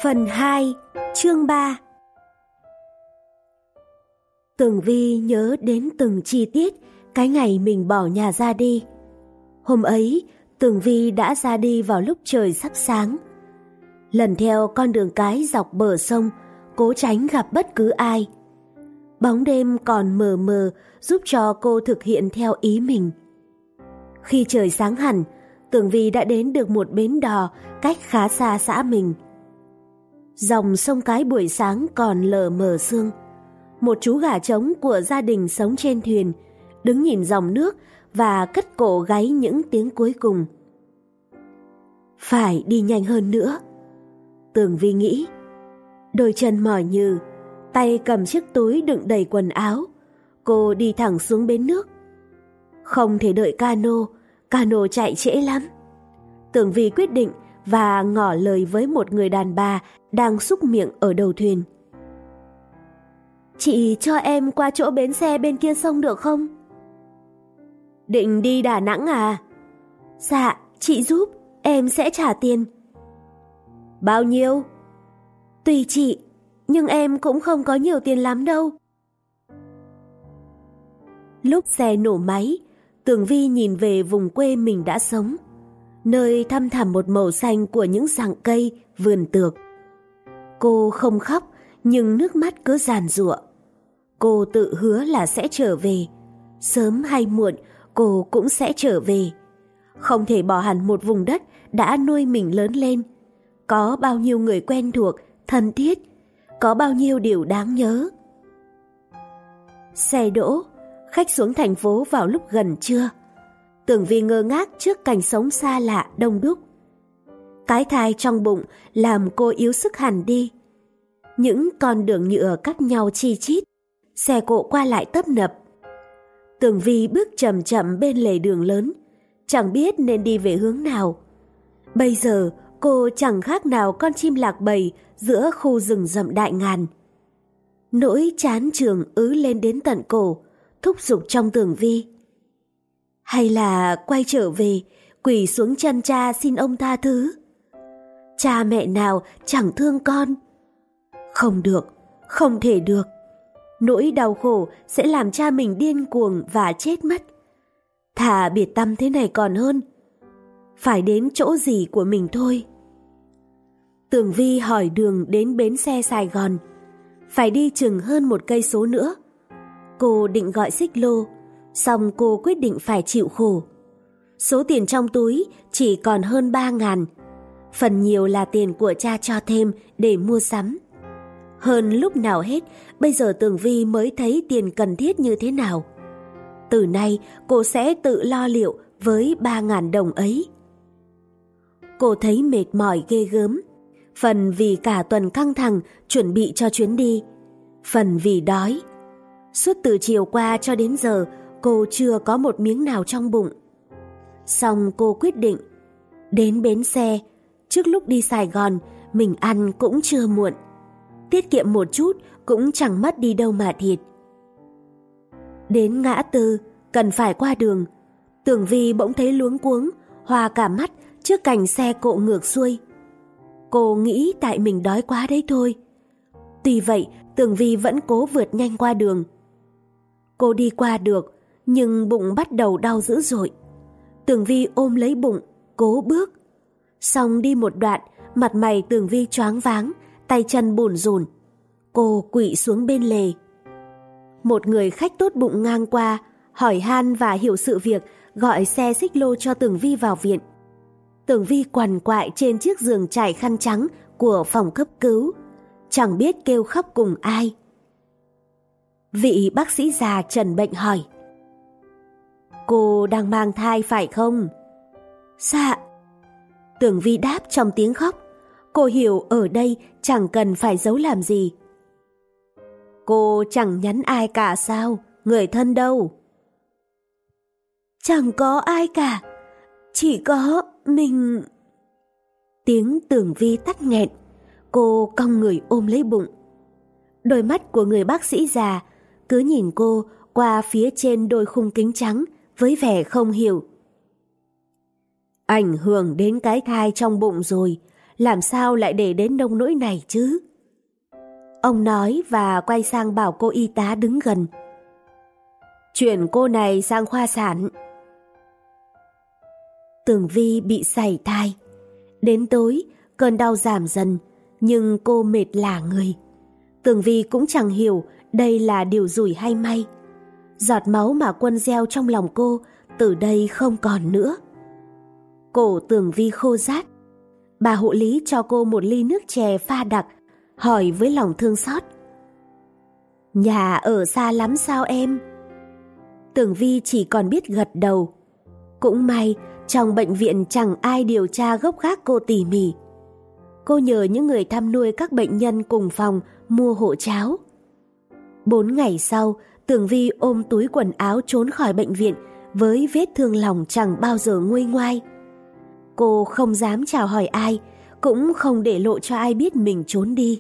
Phần 2, chương 3. Tường Vi nhớ đến từng chi tiết cái ngày mình bỏ nhà ra đi. Hôm ấy, Tường Vi đã ra đi vào lúc trời sắp sáng. Lần theo con đường cái dọc bờ sông, cố tránh gặp bất cứ ai. Bóng đêm còn mờ mờ giúp cho cô thực hiện theo ý mình. Khi trời sáng hẳn, Tường Vi đã đến được một bến đò cách khá xa xã mình. Dòng sông cái buổi sáng còn lờ mờ sương. Một chú gà trống của gia đình sống trên thuyền đứng nhìn dòng nước và cất cổ gáy những tiếng cuối cùng. Phải đi nhanh hơn nữa, Tường Vi nghĩ. Đôi chân mỏi nhừ, tay cầm chiếc túi đựng đầy quần áo, cô đi thẳng xuống bến nước. Không thể đợi cano chạy trễ lắm. Tường Vi quyết định và ngỏ lời với một người đàn bà đang xúc miệng ở đầu thuyền. Chị cho em qua chỗ bến xe bên kia sông được không? Định đi Đà Nẵng à? Dạ, chị giúp, em sẽ trả tiền. Bao nhiêu? Tùy chị, nhưng em cũng không có nhiều tiền lắm đâu. Lúc xe nổ máy, Tường Vi nhìn về vùng quê mình đã sống, nơi thăm thẳm một màu xanh của những rặng cây, vườn tược. Cô không khóc, nhưng nước mắt cứ giàn giụa. Cô tự hứa là sẽ trở về. Sớm hay muộn, cô cũng sẽ trở về. Không thể bỏ hẳn một vùng đất đã nuôi mình lớn lên. Có bao nhiêu người quen thuộc, thân thiết, có bao nhiêu điều đáng nhớ. Xe đỗ, khách xuống thành phố vào lúc gần trưa. Tường Vi ngơ ngác trước cảnh sống xa lạ đông đúc. Cái thai trong bụng làm cô yếu sức hẳn đi. Những con đường nhựa cắt nhau chi chít, xe cộ qua lại tấp nập. Tường Vi bước chậm chậm bên lề đường lớn, chẳng biết nên đi về hướng nào. Bây giờ cô chẳng khác nào con chim lạc bầy giữa khu rừng rậm đại ngàn. Nỗi chán trường ứ lên đến tận cổ, thúc giục trong Tường Vi. Hay là quay trở về, quỳ xuống chân cha xin ông tha thứ? Cha mẹ nào chẳng thương con. Không được, không thể được. Nỗi đau khổ sẽ làm cha mình điên cuồng và chết mất. Thà biệt tâm thế này còn hơn. Phải đến chỗ gì của mình thôi. Tường Vi hỏi đường đến bến xe Sài Gòn. Phải đi chừng hơn 1 cây số nữa. Cô định gọi xích lô, song cô quyết định phải chịu khổ. Số tiền trong túi chỉ còn hơn 3.000. Phần nhiều là tiền của cha cho thêm để mua sắm. Hơn lúc nào hết, bây giờ Tường Vi mới thấy tiền cần thiết như thế nào. Từ nay, cô sẽ tự lo liệu với 3.000 đồng ấy. Cô thấy mệt mỏi ghê gớm. Phần vì cả tuần căng thẳng chuẩn bị cho chuyến đi, phần vì đói. Suốt từ chiều qua cho đến giờ, cô chưa có một miếng nào trong bụng. Xong cô quyết định, đến bến xe, trước lúc đi Sài Gòn, mình ăn cũng chưa muộn. Tiết kiệm một chút cũng chẳng mất đi đâu mà thiệt. Đến ngã tư, cần phải qua đường, Tường Vi bỗng thấy luống cuống, hoa cả mắt trước cảnh xe cộ ngược xuôi. Cô nghĩ tại mình đói quá đấy thôi. Tuy vậy, Tường Vi vẫn cố vượt nhanh qua đường. Cô đi qua được, nhưng bụng bắt đầu đau dữ dội. Tường Vi ôm lấy bụng, cố bước. Xong đi một đoạn, mặt mày Tường Vi choáng váng, tay chân bủn rủn. Cô quỵ xuống bên lề. Một người khách tốt bụng ngang qua, hỏi han và hiểu sự việc, gọi xe xích lô cho Tường Vi vào viện. Tường Vi quằn quại trên chiếc giường trải khăn trắng của phòng cấp cứu, chẳng biết kêu khóc cùng ai. Vị bác sĩ già trần bệnh hỏi: Cô đang mang thai phải không? Dạ. Tường Vi đáp trong tiếng khóc. Cô hiểu ở đây chẳng cần phải giấu làm gì. Cô chẳng nhắn ai cả sao? Người thân đâu? Chẳng có ai cả, chỉ có mình. Tiếng Tường Vi tắt nghẹn. Cô cong người ôm lấy bụng. Đôi mắt của người bác sĩ già cứ nhìn cô qua phía trên đôi khung kính trắng với vẻ không hiểu. Ảnh hưởng đến cái thai trong bụng rồi, làm sao lại để đến nông nỗi này chứ? Ông nói và quay sang bảo cô y tá đứng gần. Chuyển cô này sang khoa sản. Tường Vi bị sảy thai. Đến tối, cơn đau giảm dần, nhưng cô mệt lả người. Tường Vi cũng chẳng hiểu đây là điều rủi hay may. Giọt máu mà Quân gieo trong lòng cô từ đây không còn nữa. Cổ Tường Vi khô rát. Bà hộ lý cho cô một ly nước chè pha đặc, hỏi với lòng thương xót. Nhà ở xa lắm sao em? Tường Vi chỉ còn biết gật đầu. Cũng may trong bệnh viện chẳng ai điều tra gốc gác cô tỉ mỉ. Cô nhờ những người thăm nuôi các bệnh nhân cùng phòng mua hộ cháo. 4 ngày sau, Tường Vi ôm túi quần áo trốn khỏi bệnh viện với vết thương lòng chẳng bao giờ nguôi ngoai. Cô không dám chào hỏi ai, cũng không để lộ cho ai biết mình trốn đi.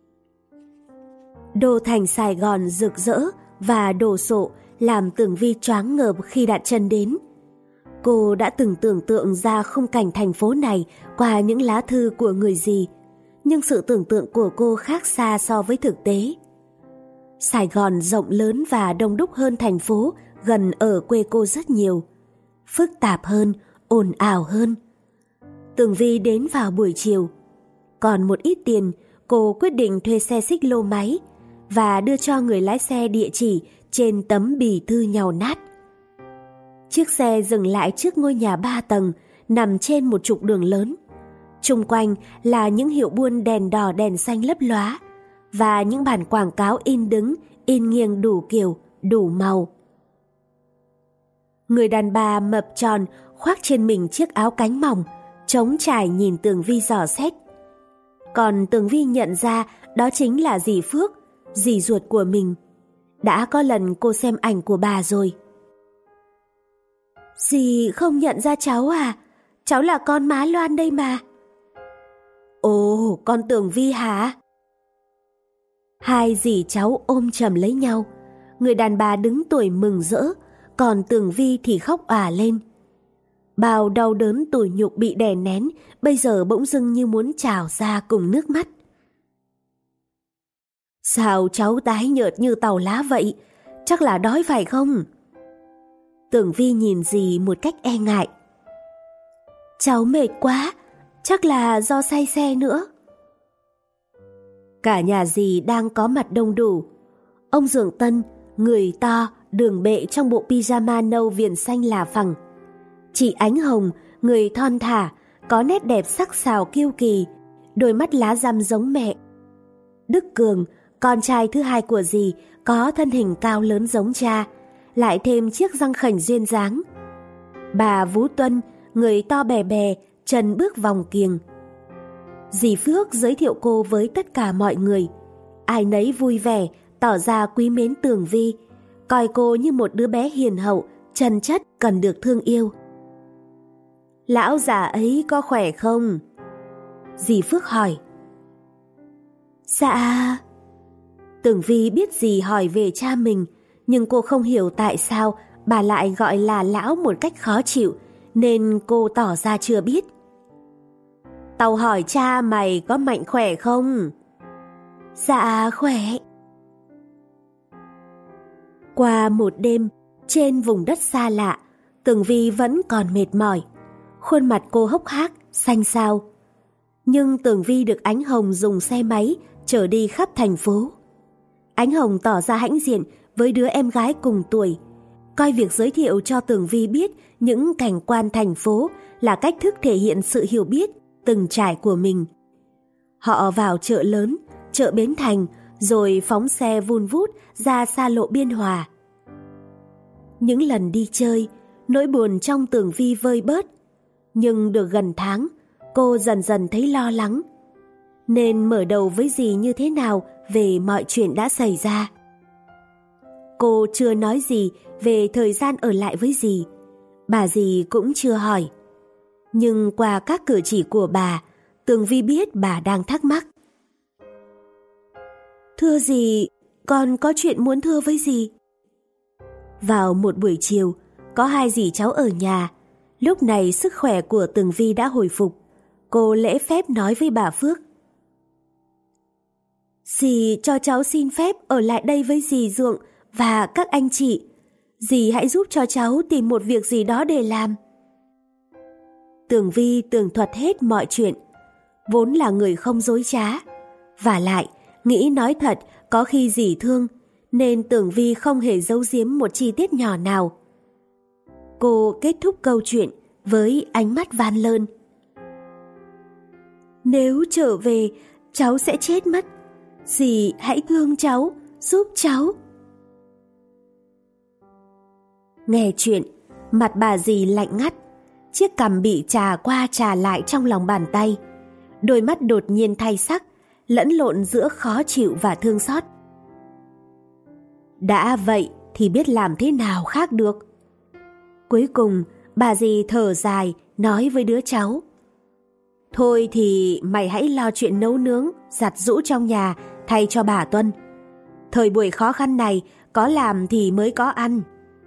Đô thành Sài Gòn rực rỡ và đồ sộ làm Tường Vi choáng ngợp khi đặt chân đến. Cô đã từng tưởng tượng ra khung cảnh thành phố này qua những lá thư của người gì, nhưng sự tưởng tượng của cô khác xa so với thực tế. Sài Gòn rộng lớn và đông đúc hơn thành phố gần ở quê cô rất nhiều, phức tạp hơn, ồn ào hơn. Tường Vi đến vào buổi chiều. Còn một ít tiền, cô quyết định thuê xe xích lô máy và đưa cho người lái xe địa chỉ trên tấm bì thư nhàu nát. Chiếc xe dừng lại trước ngôi nhà 3 tầng nằm trên một trục đường lớn. Xung quanh là những hiệu buôn đèn đỏ đèn xanh lấp lóa và những bản quảng cáo in đứng, in nghiêng đủ kiểu, đủ màu. Người đàn bà mập tròn khoác trên mình chiếc áo cánh mỏng, trống trải nhìn Tường Vi dò xét. Còn Tường Vi nhận ra đó chính là dì Phước, dì ruột của mình. Đã có lần cô xem ảnh của bà rồi. Dì không nhận ra cháu à? Cháu là con má Loan đây mà. Ồ, con Tường Vi hả? Hai dì cháu ôm chầm lấy nhau. Người đàn bà đứng tuổi mừng rỡ, còn Tường Vi thì khóc òa lên. Bao đau đớn tủi nhục bị đè nén bây giờ bỗng dưng như muốn trào ra cùng nước mắt. Sao cháu tái nhợt như tàu lá vậy? Chắc là đói phải không? Tường Vi nhìn dì một cách e ngại. Cháu mệt quá, chắc là do say xe nữa. Cả nhà dì đang có mặt đông đủ. Ông Dượng Tân, người to, đường bệ trong bộ pyjama nâu viền xanh là phẳng. Chị Ánh Hồng, người thon thả, có nét đẹp sắc sảo kiêu kỳ, đôi mắt lá răm giống mẹ. Đức Cường, con trai thứ hai của dì, có thân hình cao lớn giống cha, lại thêm chiếc răng khểnh duyên dáng. Bà Vũ Tuân, người to bè bè, chân bước vòng kiềng. Dì Phước giới thiệu cô với tất cả mọi người. Ai nấy vui vẻ, tỏ ra quý mến Tường Vi, coi cô như một đứa bé hiền hậu, chân chất cần được thương yêu. Lão già ấy có khỏe không? Dì Phước hỏi. Dạ. Tường Vi biết dì hỏi về cha mình, nhưng cô không hiểu tại sao bà lại gọi là lão một cách khó chịu, nên cô tỏ ra chưa biết. Tao hỏi cha mày có mạnh khỏe không? Dạ khỏe. Qua một đêm trên vùng đất xa lạ, Tường Vi vẫn còn mệt mỏi. Khuôn mặt cô hốc hác, xanh xao. Nhưng Tường Vi được Ánh Hồng dùng xe máy chở đi khắp thành phố. Ánh Hồng tỏ ra hãnh diện với đứa em gái cùng tuổi, coi việc giới thiệu cho Tường Vi biết những cảnh quan thành phố là cách thức thể hiện sự hiểu biết từng trải của mình. Họ vào chợ lớn, chợ Bến Thành, rồi phóng xe vun vút ra xa lộ Biên Hòa. Những lần đi chơi, nỗi buồn trong Tường Vi vơi bớt, nhưng được gần tháng, cô dần dần thấy lo lắng, nên mở đầu với dì như thế nào về mọi chuyện đã xảy ra. Cô chưa nói gì về thời gian ở lại với dì, bà dì cũng chưa hỏi. Nhưng qua các cử chỉ của bà, Tường Vi biết bà đang thắc mắc. Thưa dì, con có chuyện muốn thưa với dì. Vào một buổi chiều, có hai dì cháu ở nhà. Lúc này sức khỏe của Tường Vi đã hồi phục. Cô lễ phép nói với bà Phước. Dì cho cháu xin phép ở lại đây với dì Dượng và các anh chị. Dì hãy giúp cho cháu tìm một việc gì đó để làm. Tường Vi tường thuật hết mọi chuyện, vốn là người không dối trá. Vả lại, nghĩ nói thật có khi dì thương, nên Tường Vi không hề giấu giếm một chi tiết nhỏ nào. Cô kết thúc câu chuyện với ánh mắt van lơn. Nếu trở về, cháu sẽ chết mất. Dì hãy thương cháu, giúp cháu. Nghe chuyện, mặt bà dì lạnh ngắt, chiếc cằm bị chà qua chà lại trong lòng bàn tay. Đôi mắt đột nhiên thay sắc, lẫn lộn giữa khó chịu và thương xót. Đã vậy thì biết làm thế nào khác được. Cuối cùng, bà dì thở dài nói với đứa cháu. Thôi thì mày hãy lo chuyện nấu nướng, giặt giũ trong nhà thay cho bà Tuân. Thời buổi khó khăn này, có làm thì mới có ăn.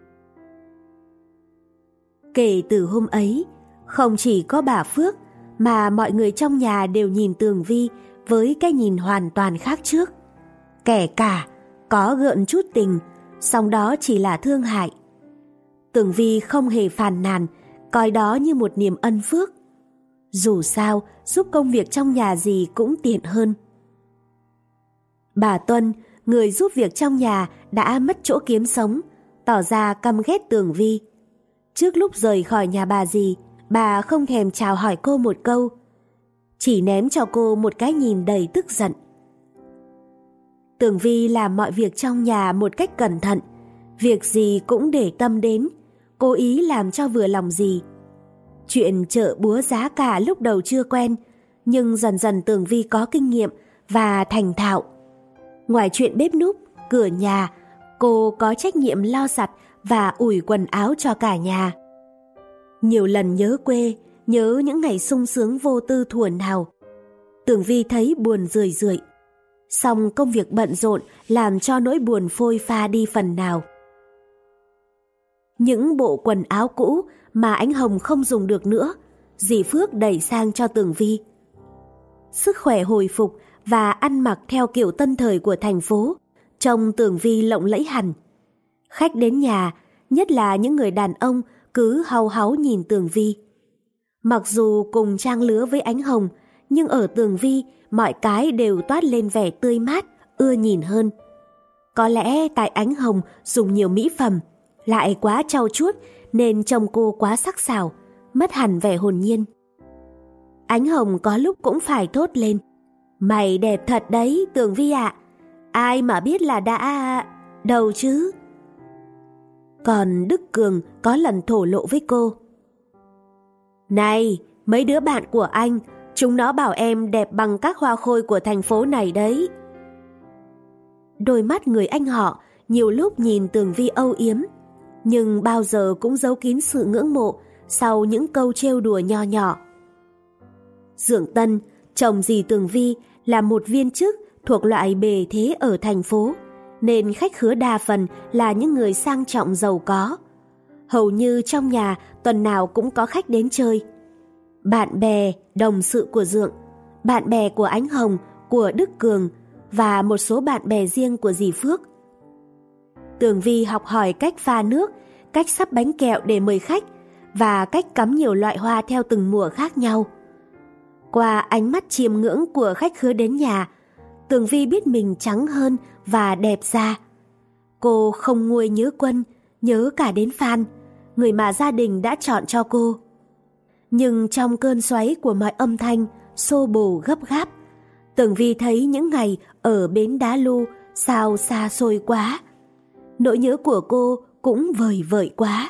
Kể từ hôm ấy, không chỉ có bà Phước mà mọi người trong nhà đều nhìn Tường Vi với cái nhìn hoàn toàn khác trước. Kể cả có gợn chút tình, song đó chỉ là thương hại. Tường Vi không hề phàn nàn, coi đó như một niềm ân phước. Dù sao, giúp công việc trong nhà gì cũng tiện hơn. Bà Tuân, người giúp việc trong nhà, đã mất chỗ kiếm sống, tỏ ra căm ghét Tường Vi. Trước lúc rời khỏi nhà bà dì, bà không thèm chào hỏi cô một câu, chỉ ném cho cô một cái nhìn đầy tức giận. Tường Vi làm mọi việc trong nhà một cách cẩn thận, việc gì cũng để tâm đến, cố ý làm cho vừa lòng dì. Chuyện chợ búa giá cả lúc đầu chưa quen, nhưng dần dần Tường Vi có kinh nghiệm và thành thạo. Ngoài chuyện bếp núc, cửa nhà, cô có trách nhiệm lau giặt và ủi quần áo cho cả nhà. Nhiều lần nhớ quê, nhớ những ngày sung sướng vô tư thuở nào, Tường Vi thấy buồn rười rượi. Song công việc bận rộn làm cho nỗi buồn phôi pha đi phần nào. Những bộ quần áo cũ mà anh Hồng không dùng được nữa, dì Phước đẩy sang cho Tường Vi. Sức khỏe hồi phục và ăn mặc theo kiểu tân thời của thành phố, trông Tường Vi lộng lẫy hẳn. Khách đến nhà, nhất là những người đàn ông, cứ hau háu nhìn Tường Vi. Mặc dù cùng trang lứa với Ánh Hồng, nhưng ở Tường Vi mọi cái đều toát lên vẻ tươi mát, ưa nhìn hơn. Có lẽ tại Ánh Hồng dùng nhiều mỹ phẩm, lại quá trau chuốt nên trông cô quá sắc sảo, mất hẳn vẻ hồn nhiên. Ánh Hồng có lúc cũng phải thốt lên, mày đẹp thật đấy Tường Vi ạ, ai mà biết là đã... đâu chứ. Còn Đức Cường có lần thổ lộ với cô, này, mấy đứa bạn của anh, chúng nó bảo em đẹp bằng các hoa khôi của thành phố này đấy. Đôi mắt người anh họ nhiều lúc nhìn Tường Vi âu yếm, nhưng bao giờ cũng giấu kín sự ngưỡng mộ sau những câu trêu đùa nho nhỏ. Dượng Tân, chồng dì Tường Vi, là một viên chức thuộc loại bề thế ở thành phố, nên khách khứa đa phần là những người sang trọng giàu có. Hầu như trong nhà tuần nào cũng có khách đến chơi. Bạn bè, đồng sự của Dượng, bạn bè của Ánh Hồng, của Đức Cường và một số bạn bè riêng của dì Phước. Tường Vi học hỏi cách pha nước, cách sắp bánh kẹo để mời khách và cách cắm nhiều loại hoa theo từng mùa khác nhau. Qua ánh mắt chiêm ngưỡng của khách khứa đến nhà, Tường Vi biết mình trắng hơn và đẹp ra. Cô không nguôi nhớ Quân, nhớ cả đến Phan, người mà gia đình đã chọn cho cô. Nhưng trong cơn xoáy của mọi âm thanh, xô bồ gấp gáp, Tường Vi thấy những ngày ở bến Đá Lu sao xa xôi quá. Nỗi nhớ của cô cũng vời vợi quá.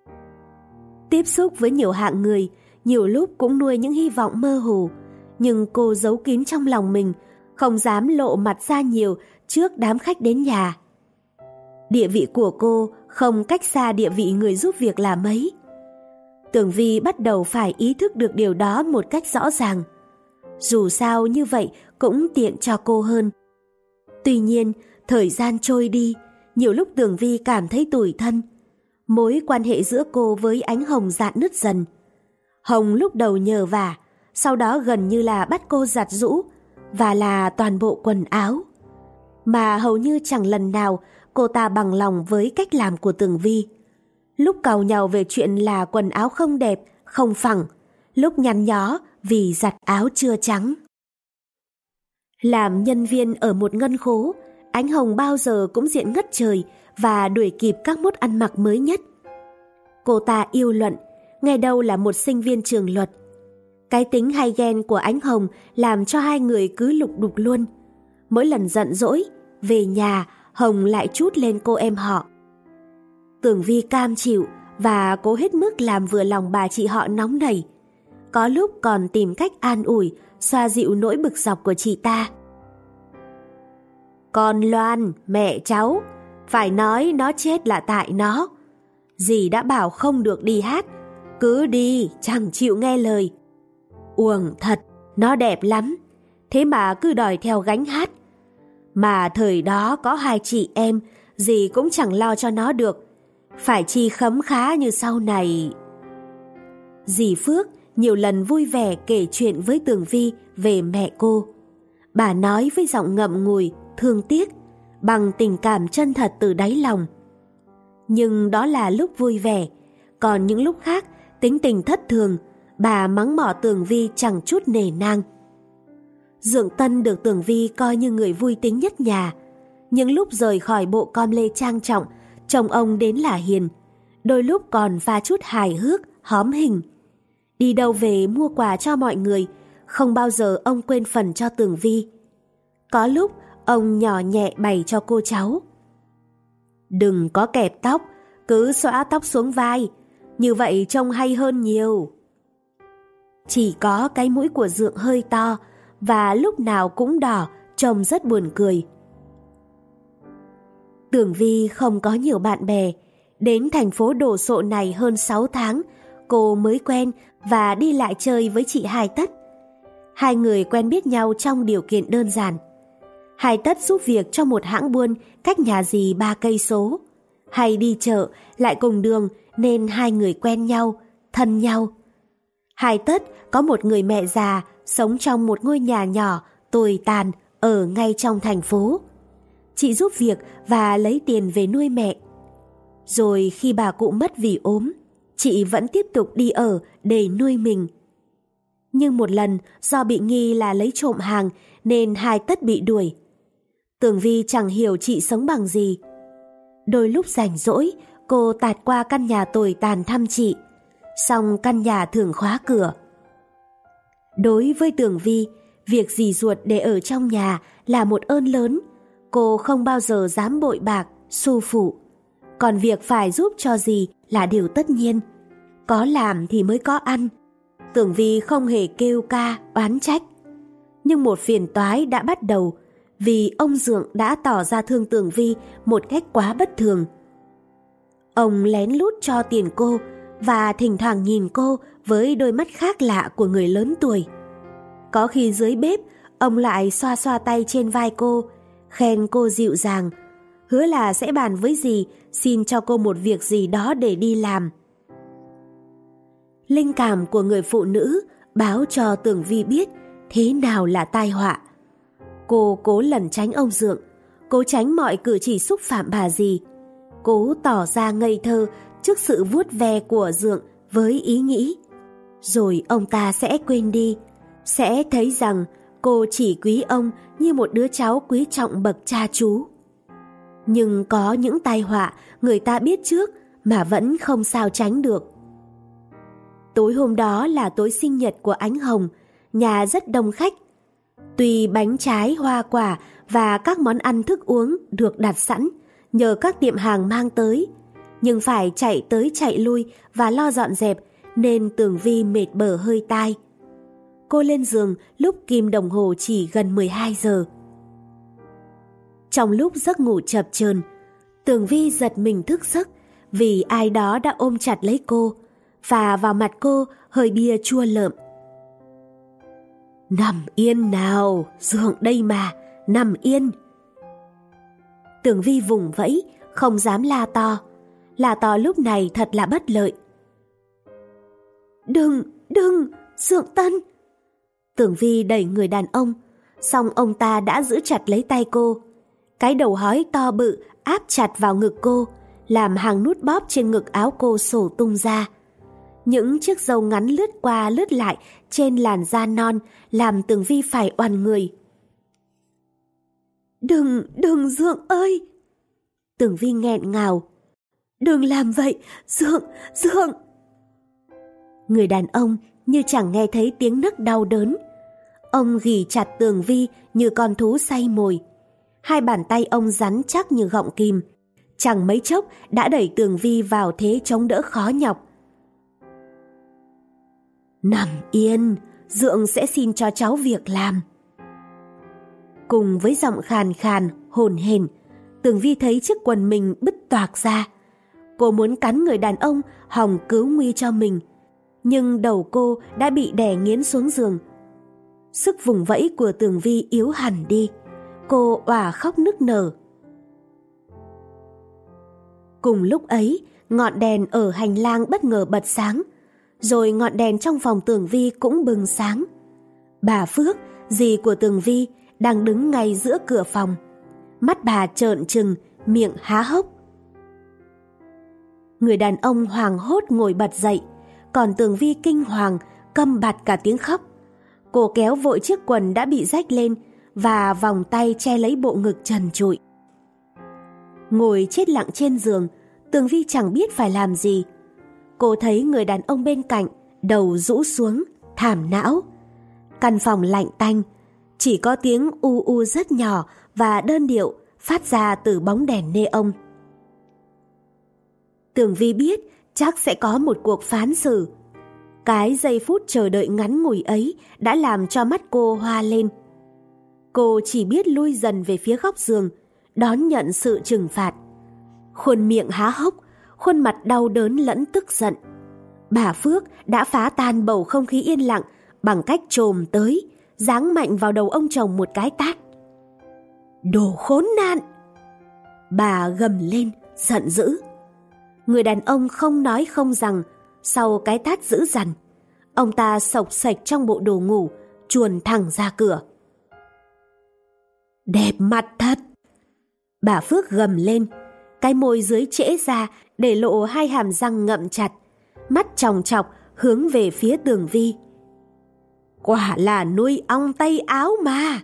Tiếp xúc với nhiều hạng người, nhiều lúc cũng nuôi những hy vọng mơ hồ, nhưng cô giấu kín trong lòng mình, không dám lộ mặt ra nhiều trước đám khách đến nhà. Địa vị của cô không cách xa địa vị người giúp việc là mấy. Tường Vi bắt đầu phải ý thức được điều đó một cách rõ ràng. Dù sao như vậy cũng tiện cho cô hơn. Tuy nhiên, thời gian trôi đi, nhiều lúc Tường Vi cảm thấy tủi thân. Mối quan hệ giữa cô với Ánh Hồng rạn nứt dần. Hồng lúc đầu nhờ vả, sau đó gần như là bắt cô giặt giũ và là toàn bộ quần áo. Mà hầu như chẳng lần nào cô ta bằng lòng với cách làm của Tường Vi. Lúc càu nhàu về chuyện là quần áo không đẹp, không phẳng, lúc nhăn nhó vì giặt áo chưa trắng. Làm nhân viên ở một ngân khố, Ánh Hồng bao giờ cũng diện ngất trời và đuổi kịp các mốt ăn mặc mới nhất. Cô ta yêu luận, nghe đâu là một sinh viên trường luật. Cái tính hay ghen của Ánh Hồng làm cho hai người cứ lục đục luôn. Mỗi lần giận dỗi, về nhà Hồng lại trút lên cô em họ. Tường Vi cam chịu và cố hết mức làm vừa lòng bà chị họ nóng nảy. Có lúc còn tìm cách an ủi, xoa dịu nỗi bực dọc của chị ta. Con Loan, mẹ cháu, phải nói nó chết là tại nó. Dì đã bảo không được đi hát, cứ đi chẳng chịu nghe lời. Uổng thật, nó đẹp lắm, thế mà cứ đòi theo gánh hát. Mà thời đó có hai chị em, dì cũng chẳng lo cho nó được, phải chi khấm khá như sau này. Dì Phước nhiều lần vui vẻ kể chuyện với Tường Vi về mẹ cô. Bà nói với giọng ngậm ngùi, thương tiếc, bằng tình cảm chân thật từ đáy lòng. Nhưng đó là lúc vui vẻ, còn những lúc khác tính tình thất thường, bà mắng mỏ Tường Vi chẳng chút nể nang. Dượng Tân được Tường Vi coi như người vui tính nhất nhà. Những lúc rời khỏi bộ com lê trang trọng, chồng ông đến là hiền, đôi lúc còn pha chút hài hước, hóm hình. Đi đâu về mua quà cho mọi người, không bao giờ ông quên phần cho Tường Vi. Có lúc ông nhỏ nhẹ bày cho cô cháu: đừng có kẹp tóc, cứ xõa tóc xuống vai, như vậy trông hay hơn nhiều. Chỉ có cái mũi của Dượng hơi to và lúc nào cũng đỏ, trông rất buồn cười. Tường Vi không có nhiều bạn bè, đến thành phố đồ sộ này hơn 6 tháng, cô mới quen và đi lại chơi với chị Hai Tất. Hai người quen biết nhau trong điều kiện đơn giản. Hai Tất giúp việc cho một hãng buôn cách nhà dì 3 cây số. Hay đi chợ lại cùng đường nên hai người quen nhau, thân nhau. Hai Tất có một người mẹ già sống trong một ngôi nhà nhỏ tồi tàn ở ngay trong thành phố. Chị giúp việc và lấy tiền về nuôi mẹ. Rồi khi bà cụ mất vì ốm, chị vẫn tiếp tục đi ở để nuôi mình. Nhưng một lần do bị nghi là lấy trộm hàng nên Hai Tất bị đuổi. Tường Vi chẳng hiểu chị sống bằng gì. Đôi lúc rảnh rỗi, cô tạt qua căn nhà tồi tàn thăm chị, song căn nhà thường khóa cửa. Đối với Tường Vi, việc dì ruột để ở trong nhà là một ơn lớn. Cô không bao giờ dám bội bạc, xu phụ. Còn việc phải giúp cho dì là điều tất nhiên. Có làm thì mới có ăn. Tường Vi không hề kêu ca, oán trách. Nhưng một phiền toái đã bắt đầu vì ông Dượng đã tỏ ra thương Tường Vi một cách quá bất thường. Ông lén lút cho tiền cô và thỉnh thoảng nhìn cô với đôi mắt khác lạ của người lớn tuổi. Có khi dưới bếp, ông lại xoa xoa tay trên vai cô, khen cô dịu dàng, hứa là sẽ bàn với dì xin cho cô một việc gì đó để đi làm. Linh cảm của người phụ nữ báo cho Tường Vi biết thế nào là tai họa. Cô cố lẩn tránh ông Dượng, cố tránh mọi cử chỉ xúc phạm bà dì, cố tỏ ra ngây thơ trước sự vuốt ve của Dượng với ý nghĩ rồi ông ta sẽ quên đi, sẽ thấy rằng cô chỉ quý ông như một đứa cháu quý trọng bậc cha chú. Nhưng có những tai họa người ta biết trước mà vẫn không sao tránh được. Tối hôm đó là tối sinh nhật của Ánh Hồng, nhà rất đông khách. Tuy bánh trái, hoa quả và các món ăn thức uống được đặt sẵn nhờ các tiệm hàng mang tới, nhưng phải chạy tới chạy lui và lo dọn dẹp nên Tường Vi mệt bở hơi tai. Cô lên giường lúc kim đồng hồ chỉ gần 12 giờ. Trong lúc giấc ngủ chập chờn, Tường Vi giật mình thức giấc vì ai đó đã ôm chặt lấy cô, và vào mặt cô hơi bia chua lợm. Nằm yên nào, Dượng đây mà, nằm yên. Tường Vi vùng vẫy, không dám la to. La to lúc này thật là bất lợi. Đừng, Dượng Tân. Tưởng Vi đẩy người đàn ông, song ông ta đã giữ chặt lấy tay cô. Cái đầu hói to bự áp chặt vào ngực cô, làm hàng nút bóp trên ngực áo cô xổ tung ra. Những chiếc râu ngắn lướt qua lướt lại trên làn da non làm Tường Vi phải oằn người. Đừng Dượng ơi! Tường Vi nghẹn ngào. Đừng làm vậy, Dượng! Người đàn ông như chẳng nghe thấy tiếng nấc đau đớn. Ông ghì chặt Tường Vi như con thú say mồi. Hai bàn tay ông rắn chắc như gọng kìm. Chẳng mấy chốc đã đẩy Tường Vi vào thế chống đỡ khó nhọc. Nằm yên, Dượng sẽ xin cho cháu việc làm. Cùng với giọng khàn khàn, hồn hển, Tường Vi thấy chiếc quần mình bứt toạc ra. Cô muốn cắn người đàn ông hòng cứu nguy cho mình, nhưng đầu cô đã bị đè nghiến xuống giường. Sức vùng vẫy của Tường Vi yếu hẳn đi. Cô òa khóc nức nở. Cùng lúc ấy, ngọn đèn ở hành lang bất ngờ bật sáng, rồi ngọn đèn trong phòng Tường Vi cũng bừng sáng. Bà Phước, dì của Tường Vi, đang đứng ngay giữa cửa phòng. Mắt bà trợn trừng, miệng há hốc. Người đàn ông hoảng hốt ngồi bật dậy, còn Tường Vi kinh hoàng, câm bặt cả tiếng khóc. Cô kéo vội chiếc quần đã bị rách lên và vòng tay che lấy bộ ngực trần trụi. Ngồi chết lặng trên giường, Tường Vi chẳng biết phải làm gì. Cô thấy người đàn ông bên cạnh, đầu rũ xuống, thảm não. Căn phòng lạnh tanh, chỉ có tiếng u u rất nhỏ và đơn điệu phát ra từ bóng đèn neon. Tường Vi biết chắc sẽ có một cuộc phán xử. Cái giây phút chờ đợi ngắn ngủi ấy đã làm cho mắt cô hoa lên. Cô chỉ biết lui dần về phía góc giường, đón nhận sự trừng phạt. Khuôn miệng há hốc, khuôn mặt đau đớn lẫn tức giận. Bà Phước đã phá tan bầu không khí yên lặng bằng cách chồm tới, giáng mạnh vào đầu ông chồng một cái tát. Đồ khốn nạn! Bà gầm lên, giận dữ. Người đàn ông không nói không rằng, sau cái tát dữ dằn, ông ta xộc xệch trong bộ đồ ngủ, chuồn thẳng ra cửa. Đẹp mặt thật! Bà Phước gầm lên, cái môi dưới trễ ra để lộ hai hàm răng ngậm chặt, mắt chòng chọc hướng về phía Tường Vi. Quả là nuôi ong tay áo mà!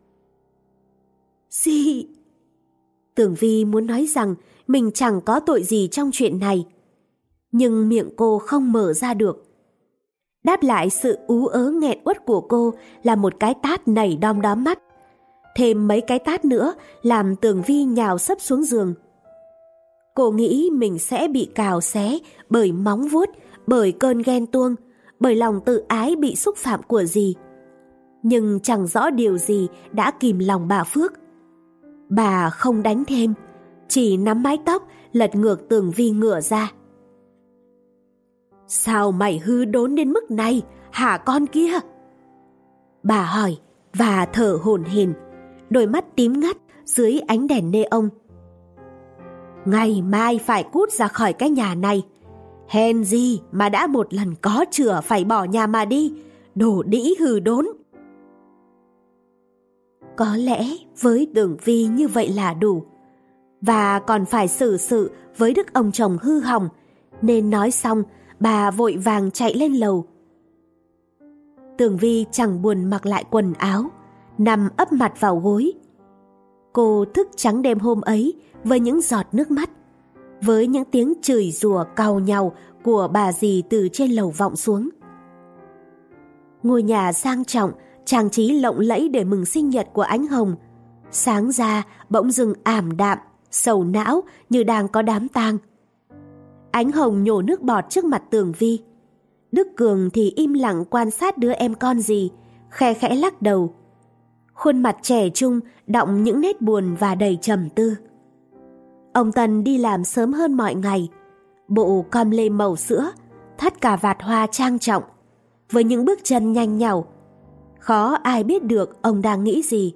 Gì? Tường Vi muốn nói rằng mình chẳng có tội gì trong chuyện này, nhưng miệng cô không mở ra được. Đáp lại sự ú ớ nghẹn uất của cô là một cái tát nảy đom đóm mắt. Thêm mấy cái tát nữa làm Tường Vi nhào sấp xuống giường. Cô nghĩ mình sẽ bị cào xé bởi móng vuốt, bởi cơn ghen tuông, bởi lòng tự ái bị xúc phạm của dì. Nhưng chẳng rõ điều gì đã kìm lòng bà Phước. Bà không đánh thêm, chỉ nắm mái tóc lật ngược Tường Vi ngửa ra. Sao mày hư đốn đến mức này hả con kia? Bà hỏi và thở hổn hển, đôi mắt tím ngắt dưới ánh đèn neon. Ngày mai phải cút ra khỏi cái nhà này. Hèn gì mà đã một lần có chửa phải bỏ nhà mà đi, đồ đĩ hư đốn. Có lẽ với Tường Vi như vậy là đủ, và còn phải xử sự với đức ông chồng hư hỏng, nên nói xong bà vội vàng chạy lên lầu. Tường Vi chẳng buồn mặc lại quần áo, nằm ấp mặt vào gối. Cô thức trắng đêm hôm ấy với những giọt nước mắt, với những tiếng chửi rủa càu nhàu của bà dì từ trên lầu vọng xuống. Ngôi nhà sang trọng, trang trí lộng lẫy để mừng sinh nhật của Ánh Hồng, sáng ra bỗng dưng ảm đạm, sầu não như đang có đám tang. Ánh Hồng nhổ nước bọt trước mặt Tường Vi. Đức Cường thì im lặng quan sát đứa em con dì, khe khẽ lắc đầu. Khuôn mặt trẻ trung đọng những nét buồn và đầy trầm tư. Ông Tân đi làm sớm hơn mọi ngày, bộ com lê màu sữa, thắt cà vạt hoa trang trọng, với những bước chân nhanh nhảu. Khó ai biết được ông đang nghĩ gì.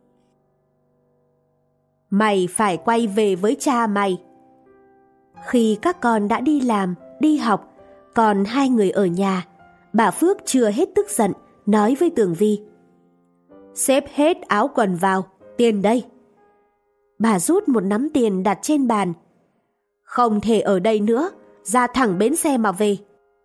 Mày phải quay về với cha mày. Khi các con đã đi làm, đi học, còn hai người ở nhà, bà Phước chưa hết tức giận nói với Tường Vi: "Xếp hết áo quần vào, tiền đây." Bà rút một nắm tiền đặt trên bàn. "Không thể ở đây nữa, ra thẳng bến xe mà về."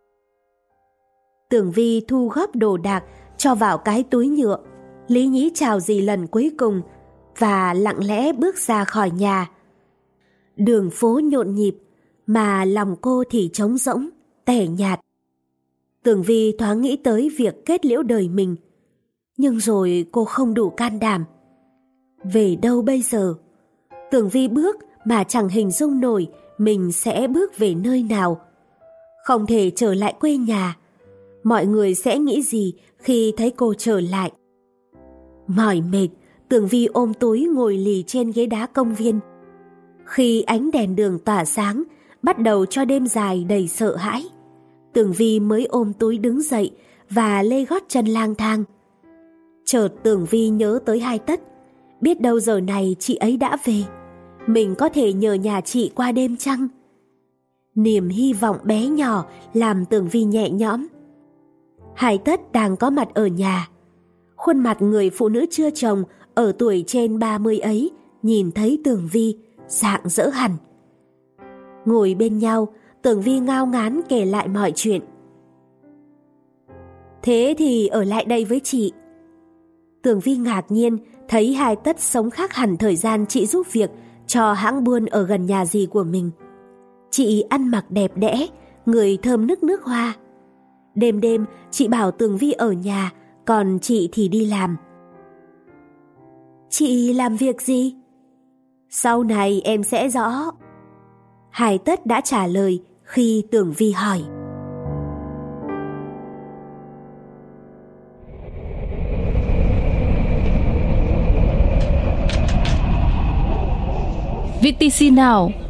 Tường Vi thu góp đồ đạc cho vào cái túi nhựa, lý nhí chào dì lần cuối cùng và lặng lẽ bước ra khỏi nhà. Đường phố nhộn nhịp mà lòng cô thì trống rỗng, tẻ nhạt. Tường Vi thoáng nghĩ tới việc kết liễu đời mình, nhưng rồi cô không đủ can đảm. Về đâu bây giờ? Tường Vi bước mà chẳng hình dung nổi mình sẽ bước về nơi nào. Không thể trở lại quê nhà. Mọi người sẽ nghĩ gì khi thấy cô trở lại? Mỏi mệt, Tường Vi ôm túi ngồi lì trên ghế đá công viên. Khi ánh đèn đường tỏa sáng, bắt đầu cho đêm dài đầy sợ hãi, Tường Vi mới ôm túi đứng dậy và lê gót chân lang thang. Chợt Tường Vi nhớ tới Hai Tất. Biết đâu giờ này chị ấy đã về, mình có thể nhờ nhà chị qua đêm chăng? Niềm hy vọng bé nhỏ làm Tường Vi nhẹ nhõm. Hai Tất đang có mặt ở nhà. Khuôn mặt người phụ nữ chưa chồng ở tuổi trên 30 ấy nhìn thấy Tường Vi rạng rỡ hẳn. Ngồi bên nhau, Tường Vi ngao ngán kể lại mọi chuyện. "Thế thì ở lại đây với chị." Tường Vi ngạc nhiên thấy Hai Tất sống khác hẳn thời gian chị giúp việc cho hãng buôn ở gần nhà dì của mình. Chị ăn mặc đẹp đẽ, người thơm nức nước hoa. Đêm đêm chị bảo Tường Vi ở nhà, còn chị thì đi làm. "Chị làm việc gì?" "Sau này em sẽ rõ." Hai Tất đã trả lời khi Tường Vi hỏi. VTC Now,